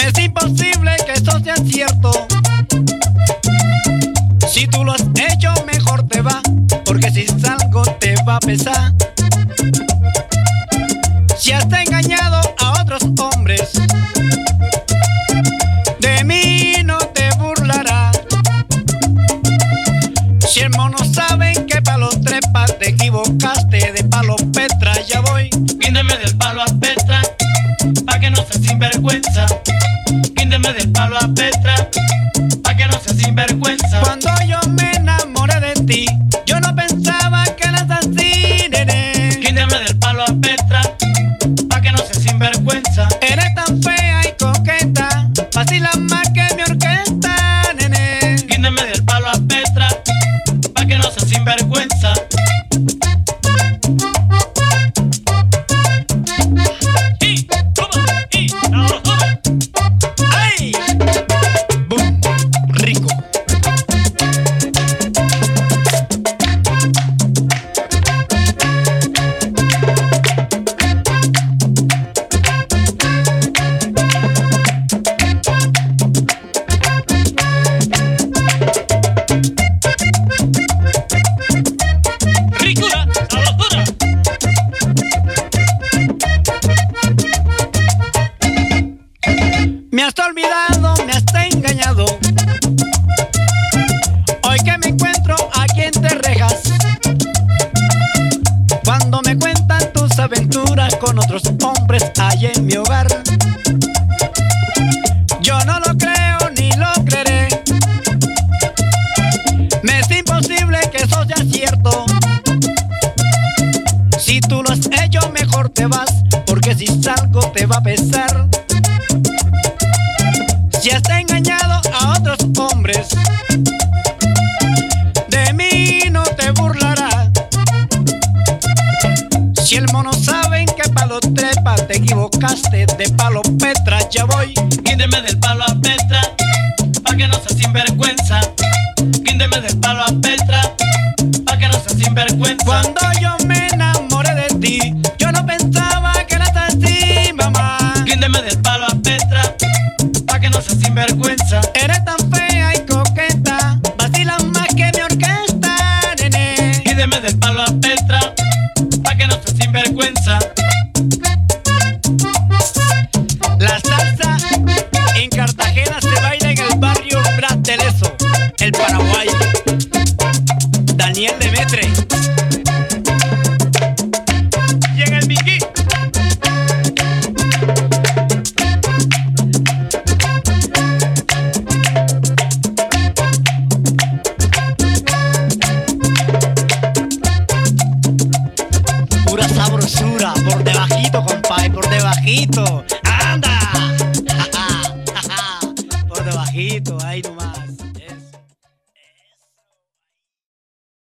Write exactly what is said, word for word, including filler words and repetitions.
Me es imposible que eso sea cierto. Si tú lo has hecho, mejor te va, porque si salgo te va a pesar. Si has engañado a otros hombres, de mí no te burlarás. Si el mono sabe que palo trepa, te equivocaste de palo Petra, ya voy. Quíndeme del palo a Petra, pa' que no seas sinvergüenza. Quíndeme del palo a Petra, pa' que no seas sinvergüenza. Cuando yo me enamoré de ti, yo no pensaba que eras así, nene. Quíndeme del palo a Petra, pa' que no seas sinvergüenza. Eres tan fea y coqueta, vacila más que mi orquesta, nene. Quíndeme del palo a Petra, pa' que no seas sinvergüenza. Y, toma, y, ahora toma. ¡Ay! ¡Bum! Rico. Ricura, sabrosura. Me has olvidado, me has engañado. Hoy que me encuentro aquí en Terrejas, cuando me cuentan tus aventuras con otros hombres allá en mi hogar, yo no lo creo ni lo creeré. Me es imposible que eso sea cierto. Si tú lo has hecho, mejor te vas, porque si salgo te va a pesar. Si has engañado a otros hombres, de mí no te burlarás. Si el mono sabe en qué palo trepa, te equivocaste de palo Petra, ya voy. Quíndeme del palo a Petra, pa' que no seas sinvergüenza. Quíndeme del palo a Petra, pa' que no seas sinvergüenza. Cuando yo me enamoré de ti, yo no pensaba que eras así, mamá. Quíndeme del palo a Petra, pa' que no seas sinvergüenza. Eres tan fea y coqueta, vacilas más que mi orquesta, nene. Quíndeme del palo a Petra, pa' que no seas sinvergüenza. La salsa en Cartagena se baila en el barrio Brasteleso, el Paraguay. Daniel Demetre. Y en el Miquí. Pura sabrosura, por debajito, compadre, por debajito. ¡Anda!